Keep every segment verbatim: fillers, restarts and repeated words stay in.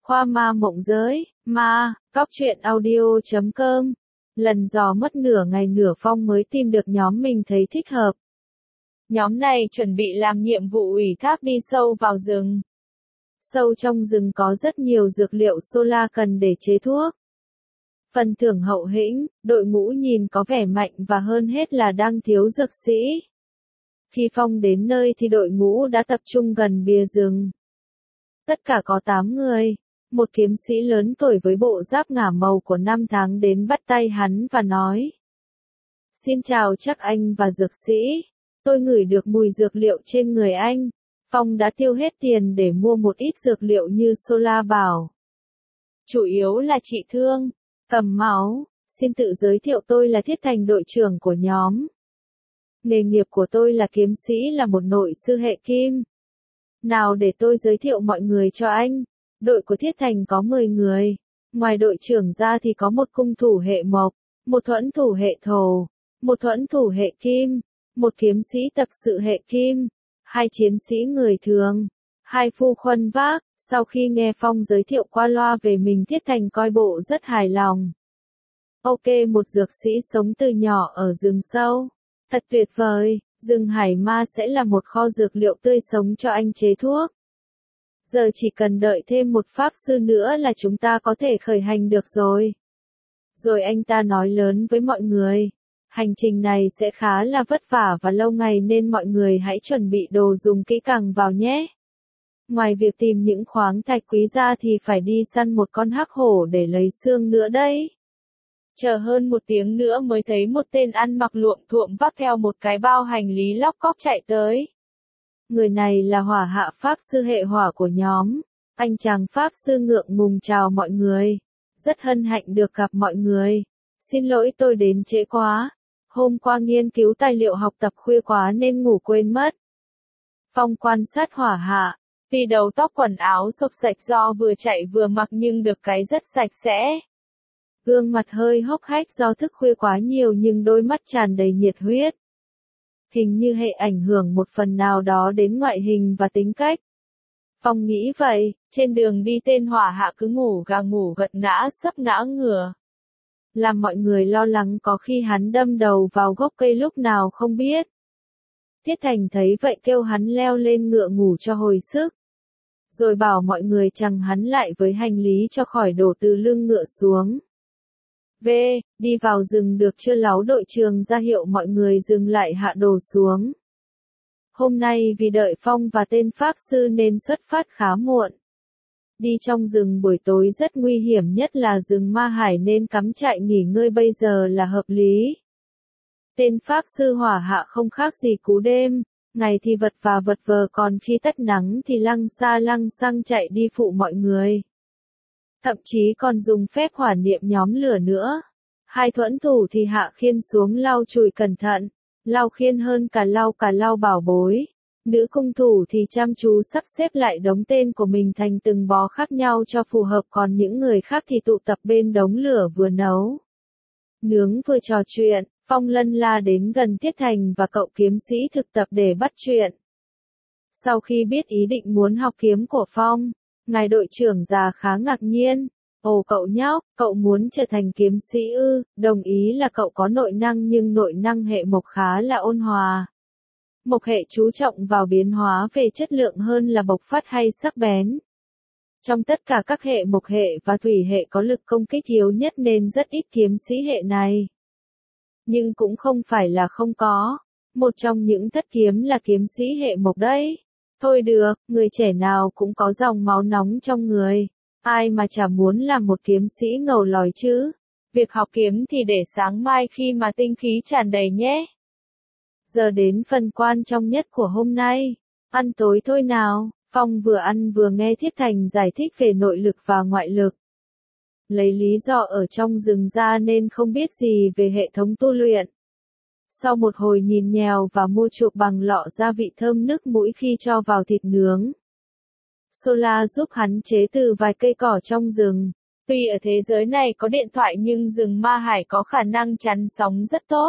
Khoa ma mộng giới, ma, cóc truyện audio chấm com. Lần dò mất nửa ngày nửa Phong mới tìm được nhóm mình thấy thích hợp. Nhóm này chuẩn bị làm nhiệm vụ ủy thác đi sâu vào rừng. Sâu trong rừng có rất nhiều dược liệu Sola cần để chế thuốc. Phần thưởng hậu hĩnh, đội ngũ nhìn có vẻ mạnh và hơn hết là đang thiếu dược sĩ. Khi Phong đến nơi thì đội ngũ đã tập trung gần bìa rừng. Tất cả có tám người. Một kiếm sĩ lớn tuổi với bộ giáp ngả màu của năm tháng đến bắt tay hắn và nói. Xin chào chắc anh và dược sĩ. Tôi ngửi được mùi dược liệu trên người anh. Phong đã tiêu hết tiền để mua một ít dược liệu như Sola bảo. Chủ yếu là trị thương, cầm máu. Xin tự giới thiệu tôi là Thiết Thành, đội trưởng của nhóm. Nghề nghiệp của tôi là kiếm sĩ, là một nội sư hệ kim. Nào để tôi giới thiệu mọi người cho anh. Đội của Thiết Thành có mười người. Ngoài đội trưởng ra thì có một cung thủ hệ mộc, một thuẫn thủ hệ thổ, một thuẫn thủ hệ kim, một kiếm sĩ tập sự hệ kim, hai chiến sĩ người thường, hai phu khuân vác. Sau khi nghe Phong giới thiệu qua loa về mình, Thiết Thành coi bộ rất hài lòng. Ok, một dược sĩ sống từ nhỏ ở rừng sâu. Thật tuyệt vời, rừng hải ma sẽ là một kho dược liệu tươi sống cho anh chế thuốc. Giờ chỉ cần đợi thêm một pháp sư nữa là chúng ta có thể khởi hành được rồi. Rồi anh ta nói lớn với mọi người. Hành trình này sẽ khá là vất vả và lâu ngày nên mọi người hãy chuẩn bị đồ dùng kỹ càng vào nhé. Ngoài việc tìm những khoáng thạch quý ra thì phải đi săn một con hắc hổ để lấy xương nữa đấy. Chờ hơn một tiếng nữa mới thấy một tên ăn mặc luộm thuộm vác theo một cái bao hành lý lóc cóc chạy tới. Người này là hỏa hạ pháp sư hệ hỏa của nhóm. Anh chàng pháp sư ngượng ngùng chào mọi người. Rất hân hạnh được gặp mọi người. Xin lỗi tôi đến trễ quá. Hôm qua nghiên cứu tài liệu học tập khuya quá nên ngủ quên mất. Phong quan sát hỏa hạ. Tuy đầu tóc quần áo xộc sạch do vừa chạy vừa mặc nhưng được cái rất sạch sẽ. Gương mặt hơi hốc hách do thức khuya quá nhiều nhưng đôi mắt tràn đầy nhiệt huyết. Hình như hệ ảnh hưởng một phần nào đó đến ngoại hình và tính cách. Phong nghĩ vậy, trên đường đi tên hỏa hạ cứ ngủ gà ngủ gật ngã sấp ngã ngửa. Làm mọi người lo lắng có khi hắn đâm đầu vào gốc cây lúc nào không biết. Thiết Thành thấy vậy kêu hắn leo lên ngựa ngủ cho hồi sức. Rồi bảo mọi người chằng hắn lại với hành lý cho khỏi đổ từ lưng ngựa xuống. V, đi vào rừng được chưa láo? Đội trưởng ra hiệu mọi người dừng lại hạ đồ xuống. Hôm nay vì đợi Phong và tên pháp sư nên xuất phát khá muộn. Đi trong rừng buổi tối rất nguy hiểm, nhất là rừng ma hải, nên cắm trại nghỉ ngơi bây giờ là hợp lý. Tên pháp sư hỏa hạ không khác gì cú đêm, ngày thì vật và vật vờ, còn khi tắt nắng thì lăng xa lăng xăng chạy đi phụ mọi người. Thậm chí còn dùng phép hỏa niệm nhóm lửa nữa. Hai thuẫn thủ thì hạ khiên xuống lau chùi cẩn thận, lau khiên hơn cả lau cả lau bảo bối. Nữ cung thủ thì chăm chú sắp xếp lại đống tên của mình thành từng bó khác nhau cho phù hợp, còn những người khác thì tụ tập bên đống lửa vừa nấu nướng vừa trò chuyện. Phong lân la đến gần Thiết Thành và cậu kiếm sĩ thực tập để bắt chuyện. Sau khi biết ý định muốn học kiếm của Phong, ngài đội trưởng già khá ngạc nhiên. Ồ cậu nhóc, cậu muốn trở thành kiếm sĩ ư? Đồng ý là cậu có nội năng nhưng nội năng hệ mộc khá là ôn hòa. Mộc hệ chú trọng vào biến hóa về chất lượng hơn là bộc phát hay sắc bén. Trong tất cả các hệ mộc hệ và thủy hệ có lực công kích yếu nhất nên rất ít kiếm sĩ hệ này. Nhưng cũng không phải là không có. Một trong những thất kiếm là kiếm sĩ hệ mộc đấy. Thôi được, người trẻ nào cũng có dòng máu nóng trong người. Ai mà chả muốn làm một kiếm sĩ ngầu lòi chứ. Việc học kiếm thì để sáng mai khi mà tinh khí tràn đầy nhé. Giờ đến phần quan trọng nhất của hôm nay. Ăn tối thôi nào. Phong vừa ăn vừa nghe Thiết Thành giải thích về nội lực và ngoại lực. Lấy lý do ở trong rừng ra nên không biết gì về hệ thống tu luyện. Sau một hồi nhìn nhèo và mua chuộc bằng lọ gia vị thơm nức mũi khi cho vào thịt nướng, Sola giúp hắn chế từ vài cây cỏ trong rừng. Tuy ở thế giới này có điện thoại nhưng rừng ma hải có khả năng chắn sóng rất tốt.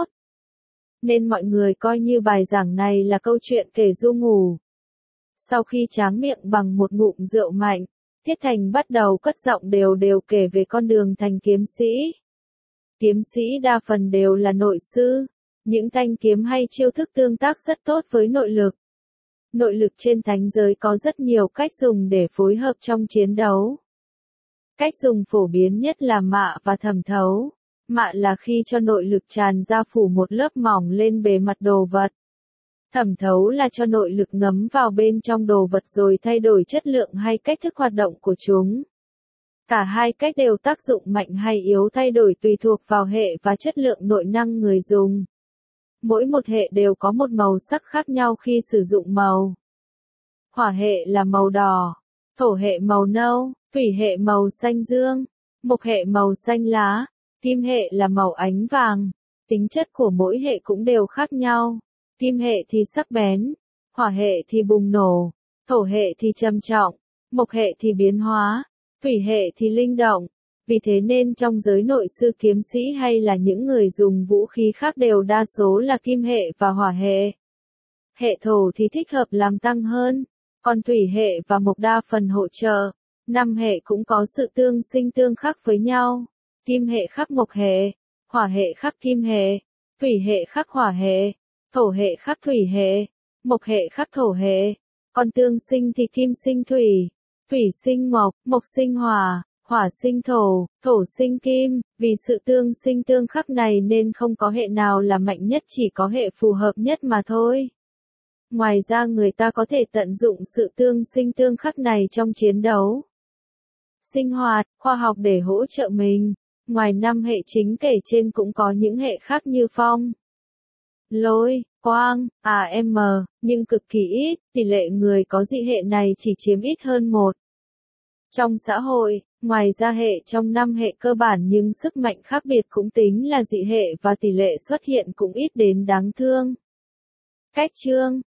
Nên mọi người coi như bài giảng này là câu chuyện kể ru ngủ. Sau khi tráng miệng bằng một ngụm rượu mạnh, Thiết Thành bắt đầu cất giọng đều đều kể về con đường thành kiếm sĩ. Kiếm sĩ đa phần đều là nội sư, những thanh kiếm hay chiêu thức tương tác rất tốt với nội lực. Nội lực trên thánh giới có rất nhiều cách dùng để phối hợp trong chiến đấu. Cách dùng phổ biến nhất là mạ và thẩm thấu. Mạ là khi cho nội lực tràn ra phủ một lớp mỏng lên bề mặt đồ vật. Thẩm thấu là cho nội lực ngấm vào bên trong đồ vật rồi thay đổi chất lượng hay cách thức hoạt động của chúng. Cả hai cách đều tác dụng mạnh hay yếu thay đổi tùy thuộc vào hệ và chất lượng nội năng người dùng. Mỗi một hệ đều có một màu sắc khác nhau khi sử dụng màu. Hỏa hệ là màu đỏ, thổ hệ màu nâu, thủy hệ màu xanh dương, mộc hệ màu xanh lá, kim hệ là màu ánh vàng. Tính chất của mỗi hệ cũng đều khác nhau. Kim hệ thì sắc bén, hỏa hệ thì bùng nổ, thổ hệ thì trầm trọng, mộc hệ thì biến hóa, thủy hệ thì linh động. Vì thế nên trong giới nội sư kiếm sĩ hay là những người dùng vũ khí khác đều đa số là kim hệ và hỏa hệ. Hệ thổ thì thích hợp làm tăng hơn, còn thủy hệ và mộc đa phần hỗ trợ. Năm hệ cũng có sự tương sinh tương khắc với nhau. Kim hệ khắc mộc hệ, hỏa hệ khắc kim hệ, thủy hệ khắc hỏa hệ, thổ hệ khắc thủy hệ, mộc hệ khắc thổ hệ. Còn tương sinh thì kim sinh thủy, thủy sinh mộc, mộc sinh hỏa, hỏa sinh thổ, thổ sinh kim. Vì sự tương sinh tương khắc này nên không có hệ nào là mạnh nhất, chỉ có hệ phù hợp nhất mà thôi. Ngoài ra người ta có thể tận dụng sự tương sinh tương khắc này trong chiến đấu, sinh hoạt, khoa học để hỗ trợ mình. Ngoài năm hệ chính kể trên cũng có những hệ khác như phong, lôi, quang, a em, nhưng cực kỳ ít, tỷ lệ người có dị hệ này chỉ chiếm ít hơn một. Trong xã hội, ngoài ra hệ trong năm hệ cơ bản nhưng sức mạnh khác biệt cũng tính là dị hệ và tỷ lệ xuất hiện cũng ít đến đáng thương. Cách chương